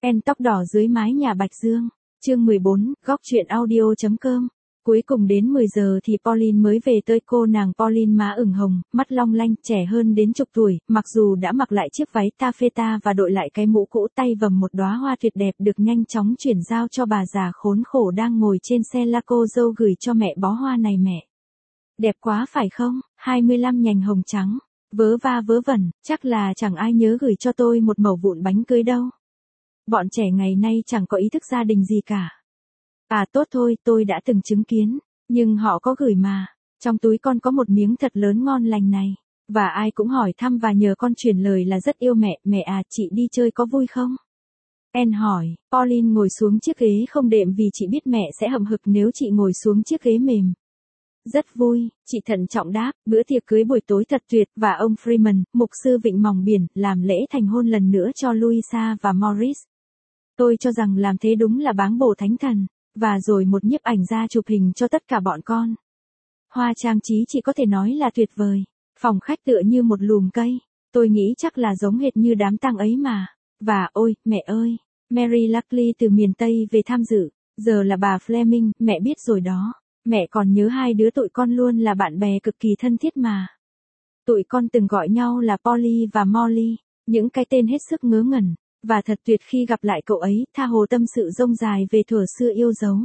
En tóc đỏ dưới mái nhà Bạch Dương. Chương 14, góc truyện audio.com. Cuối cùng đến 10 giờ thì Pauline mới về tới. Cô nàng Pauline má ửng hồng, mắt long lanh, trẻ hơn đến chục tuổi, mặc dù đã mặc lại chiếc váy taffeta và đội lại cái mũ cũ, tay vầm một đóa hoa tuyệt đẹp được nhanh chóng chuyển giao cho bà già khốn khổ đang ngồi trên xe la. Cô dâu gửi cho mẹ bó hoa này mẹ. Đẹp quá phải không, 25 nhành hồng trắng, vớ va vớ vẩn, chắc là chẳng ai nhớ gửi cho tôi một mẩu vụn bánh cưới đâu. Bọn trẻ ngày nay chẳng có ý thức gia đình gì cả. À tốt thôi, tôi đã từng chứng kiến, nhưng họ có gửi mà. Trong túi con có một miếng thật lớn ngon lành này. Và ai cũng hỏi thăm và nhờ con truyền lời là rất yêu mẹ. Mẹ à, chị đi chơi có vui không? En hỏi. Pauline ngồi xuống chiếc ghế không đệm vì chị biết mẹ sẽ hậm hực nếu chị ngồi xuống chiếc ghế mềm. Rất vui, chị thận trọng đáp. Bữa tiệc cưới buổi tối thật tuyệt, và ông Freeman, mục sư vịnh Mòng Biển, làm lễ thành hôn lần nữa cho Louisa và Maurice. Tôi cho rằng làm thế đúng là báng bổ thánh thần. Và rồi một nhiếp ảnh gia chụp hình cho tất cả bọn con. Hoa trang trí chị có thể nói là tuyệt vời. Phòng khách tựa như một lùm cây. Tôi nghĩ chắc là giống hệt như đám tang ấy mà. Và ôi, mẹ ơi, Mary Luckily từ miền Tây về tham dự. Giờ là bà Fleming, mẹ biết rồi đó. Mẹ còn nhớ hai đứa tụi con luôn là bạn bè cực kỳ thân thiết mà. Tụi con từng gọi nhau là Polly và Molly. Những cái tên hết sức ngớ ngẩn. Và thật tuyệt khi gặp lại cậu ấy, tha hồ tâm sự rông dài về thuở xưa yêu dấu.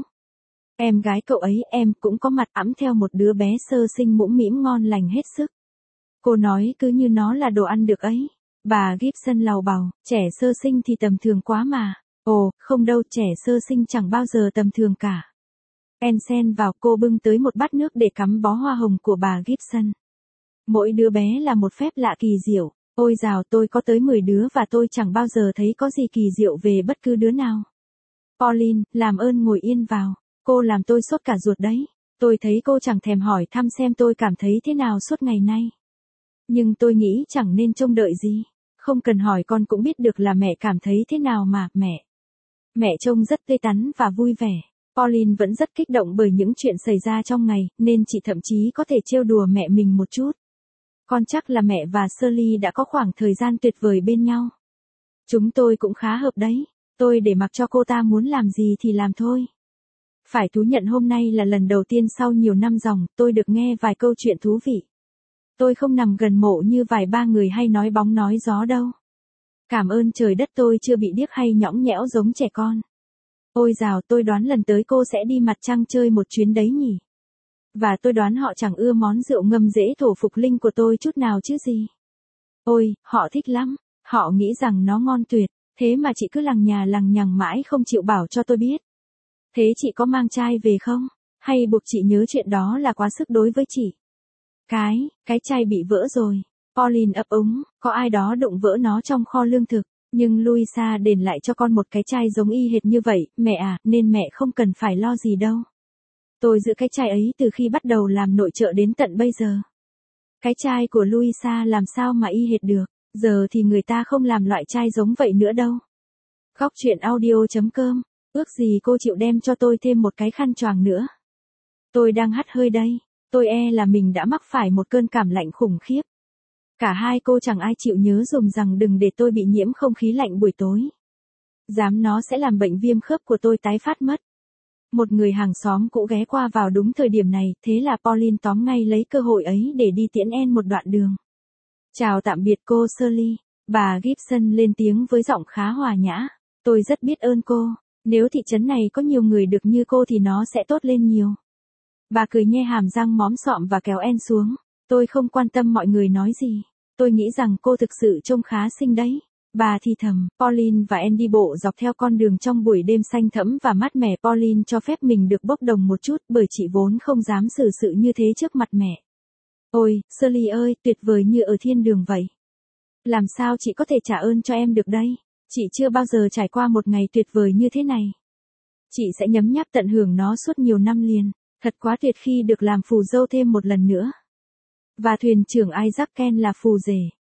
Em gái cậu ấy, em cũng có mặt ẵm theo một đứa bé sơ sinh mũm mĩm ngon lành hết sức. Cô nói cứ như nó là đồ ăn được ấy. Bà Gibson lầu bầu, trẻ sơ sinh thì tầm thường quá mà. Ồ, không đâu, trẻ sơ sinh chẳng bao giờ tầm thường cả. En xen vào, cô bưng tới một bát nước để cắm bó hoa hồng của bà Gibson. Mỗi đứa bé là một phép lạ kỳ diệu. Ôi dào, tôi có tới 10 đứa và tôi chẳng bao giờ thấy có gì kỳ diệu về bất cứ đứa nào. Pauline, làm ơn ngồi yên vào. Cô làm tôi sốt cả ruột đấy. Tôi thấy cô chẳng thèm hỏi thăm xem tôi cảm thấy thế nào suốt ngày nay. Nhưng tôi nghĩ chẳng nên trông đợi gì. Không cần hỏi con cũng biết được là mẹ cảm thấy thế nào mà, mẹ. Mẹ trông rất tươi tắn và vui vẻ. Pauline vẫn rất kích động bởi những chuyện xảy ra trong ngày, nên chị thậm chí có thể trêu đùa mẹ mình một chút. Con chắc là mẹ và Shirley đã có khoảng thời gian tuyệt vời bên nhau. Chúng tôi cũng khá hợp đấy. Tôi để mặc cho cô ta muốn làm gì thì làm thôi. Phải thú nhận hôm nay là lần đầu tiên sau nhiều năm ròng, tôi được nghe vài câu chuyện thú vị. Tôi không nằm gần mộ như vài ba người hay nói bóng nói gió đâu. Cảm ơn trời đất tôi chưa bị điếc hay nhõng nhẽo giống trẻ con. Ôi dào, tôi đoán lần tới cô sẽ đi mặt trăng chơi một chuyến đấy nhỉ. Và tôi đoán họ chẳng ưa món rượu ngâm dễ thổ phục linh của tôi chút nào chứ gì. Ôi, họ thích lắm. Họ nghĩ rằng nó ngon tuyệt. Thế mà chị cứ lằng nhà lằng nhằng mãi không chịu bảo cho tôi biết. Thế chị có mang chai về không? Hay buộc chị nhớ chuyện đó là quá sức đối với chị? Cái chai bị vỡ rồi. Pauline ấp úng, có ai đó đụng vỡ nó trong kho lương thực. Nhưng Louisa đền lại cho con một cái chai giống y hệt như vậy, mẹ à, nên mẹ không cần phải lo gì đâu. Tôi giữ cái chai ấy từ khi bắt đầu làm nội trợ đến tận bây giờ. Cái chai của Louisa làm sao mà y hệt được, giờ thì người ta không làm loại chai giống vậy nữa đâu. Góc truyện audio.com, ước gì cô chịu đem cho tôi thêm một cái khăn choàng nữa. Tôi đang hắt hơi đây, tôi là mình đã mắc phải một cơn cảm lạnh khủng khiếp. Cả hai cô chẳng ai chịu nhớ dùm rằng đừng để tôi bị nhiễm không khí lạnh buổi tối. Dám nó sẽ làm bệnh viêm khớp của tôi tái phát mất. Một người hàng xóm cũ ghé qua vào đúng thời điểm này, thế là Pauline tóm ngay lấy cơ hội ấy để đi tiễn En một đoạn đường. Chào tạm biệt cô Shirley, bà Gibson lên tiếng với giọng khá hòa nhã. Tôi rất biết ơn cô, nếu thị trấn này có nhiều người được như cô thì nó sẽ tốt lên nhiều. Bà cười nhe hàm răng móm sọm và kéo En xuống. Tôi không quan tâm mọi người nói gì. Tôi nghĩ rằng cô thực sự trông khá xinh đấy. Bà thì thầm. Pauline và En đi bộ dọc theo con đường trong buổi đêm xanh thẫm và mát mẻ. Pauline cho phép mình được bốc đồng một chút bởi chị vốn không dám xử sự như thế trước mặt mẹ. Ôi, Shirley ơi, tuyệt vời như ở thiên đường vậy. Làm sao chị có thể trả ơn cho em được đây? Chị chưa bao giờ trải qua một ngày tuyệt vời như thế này. Chị sẽ nhấm nháp tận hưởng nó suốt nhiều năm liền. Thật quá tuyệt khi được làm phù dâu thêm một lần nữa. Và thuyền trưởng Isaac Ken là phù rể.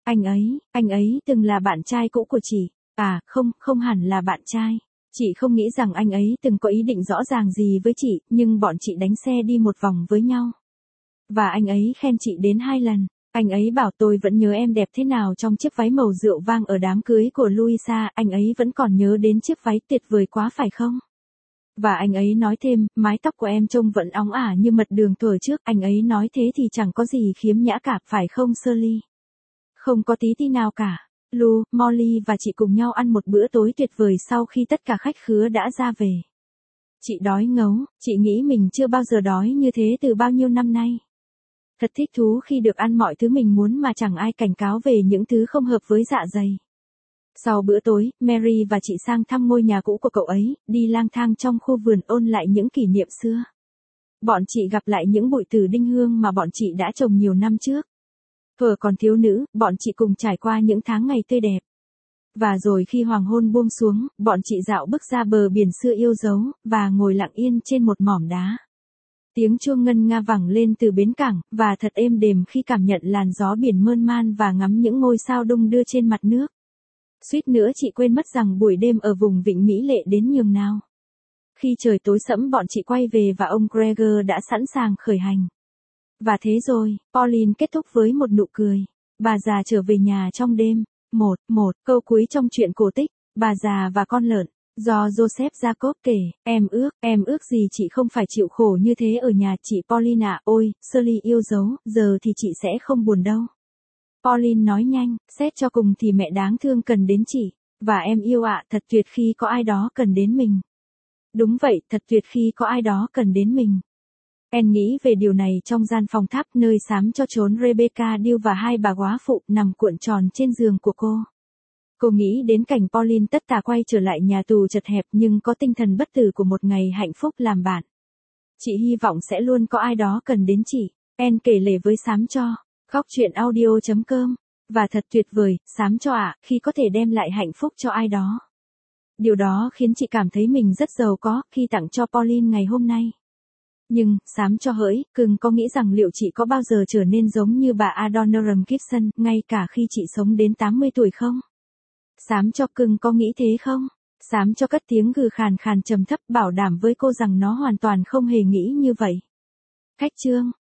Anh ấy từng là bạn trai cũ của chị. À, không hẳn là bạn trai. Chị không nghĩ rằng anh ấy từng có ý định rõ ràng gì với chị, nhưng bọn chị đánh xe đi một vòng với nhau. Và anh ấy khen chị đến 2 lần. Anh ấy bảo tôi vẫn nhớ em đẹp thế nào trong chiếc váy màu rượu vang ở đám cưới của Louisa, anh ấy vẫn còn nhớ đến chiếc váy tuyệt vời quá phải không? Và anh ấy nói thêm, mái tóc của em trông vẫn óng ả như mật đường thuở trước, anh ấy nói thế thì chẳng có gì khiếm nhã cả, phải không Shirley? Không có tí tí nào cả. Lou, Molly và chị cùng nhau ăn một bữa tối tuyệt vời sau khi tất cả khách khứa đã ra về. Chị đói ngấu, chị nghĩ mình chưa bao giờ đói như thế từ bao nhiêu năm nay. Thật thích thú khi được ăn mọi thứ mình muốn mà chẳng ai cảnh cáo về những thứ không hợp với dạ dày. Sau bữa tối, Mary và chị sang thăm ngôi nhà cũ của cậu ấy, đi lang thang trong khu vườn ôn lại những kỷ niệm xưa. Bọn chị gặp lại những bụi từ đinh hương mà bọn chị đã trồng nhiều năm trước. Thuở còn thiếu nữ, bọn chị cùng trải qua những tháng ngày tươi đẹp. Và rồi khi hoàng hôn buông xuống, bọn chị dạo bước ra bờ biển xưa yêu dấu, và ngồi lặng yên trên một mỏm đá. Tiếng chuông ngân nga vẳng lên từ bến cảng, và thật êm đềm khi cảm nhận làn gió biển mơn man và ngắm những ngôi sao đung đưa trên mặt nước. Suýt nữa chị quên mất rằng buổi đêm ở vùng vịnh Mỹ lệ đến nhường nào. Khi trời tối sẫm bọn chị quay về và ông Gregor đã sẵn sàng khởi hành. Và thế rồi, Pauline kết thúc với một nụ cười. Bà già trở về nhà trong đêm. Một câu cuối trong truyện cổ tích, bà già và con lợn, do Joseph Jacob kể, em ước gì chị không phải chịu khổ như thế ở nhà chị Pauline ạ, ôi, Shirley yêu dấu, giờ thì chị sẽ không buồn đâu. Pauline nói nhanh, xét cho cùng thì mẹ đáng thương cần đến chị, và em yêu ạ, thật tuyệt khi có ai đó cần đến mình. Đúng vậy, thật tuyệt khi có ai đó cần đến mình. Anne nghĩ về điều này trong gian phòng tháp nơi xám cho trốn Rebecca Deal và hai bà góa phụ nằm cuộn tròn trên giường của cô. Cô nghĩ đến cảnh Pauline tất tả quay trở lại nhà tù chật hẹp nhưng có tinh thần bất tử của một ngày hạnh phúc làm bạn. Chị hy vọng sẽ luôn có ai đó cần đến chị. Anne kể lể với xám cho. Góc truyện audio.com. Và thật tuyệt vời, xám cho ạ, khi có thể đem lại hạnh phúc cho ai đó. Điều đó khiến chị cảm thấy mình rất giàu có khi tặng cho Pauline ngày hôm nay. Nhưng, xám cho hỡi, cưng có nghĩ rằng liệu chị có bao giờ trở nên giống như bà Adoniram Gibson, ngay cả khi chị sống đến 80 tuổi không? Xám cho cưng có nghĩ thế không? Xám cho cất tiếng gừ khàn khàn trầm thấp bảo đảm với cô rằng nó hoàn toàn không hề nghĩ như vậy. Khách chương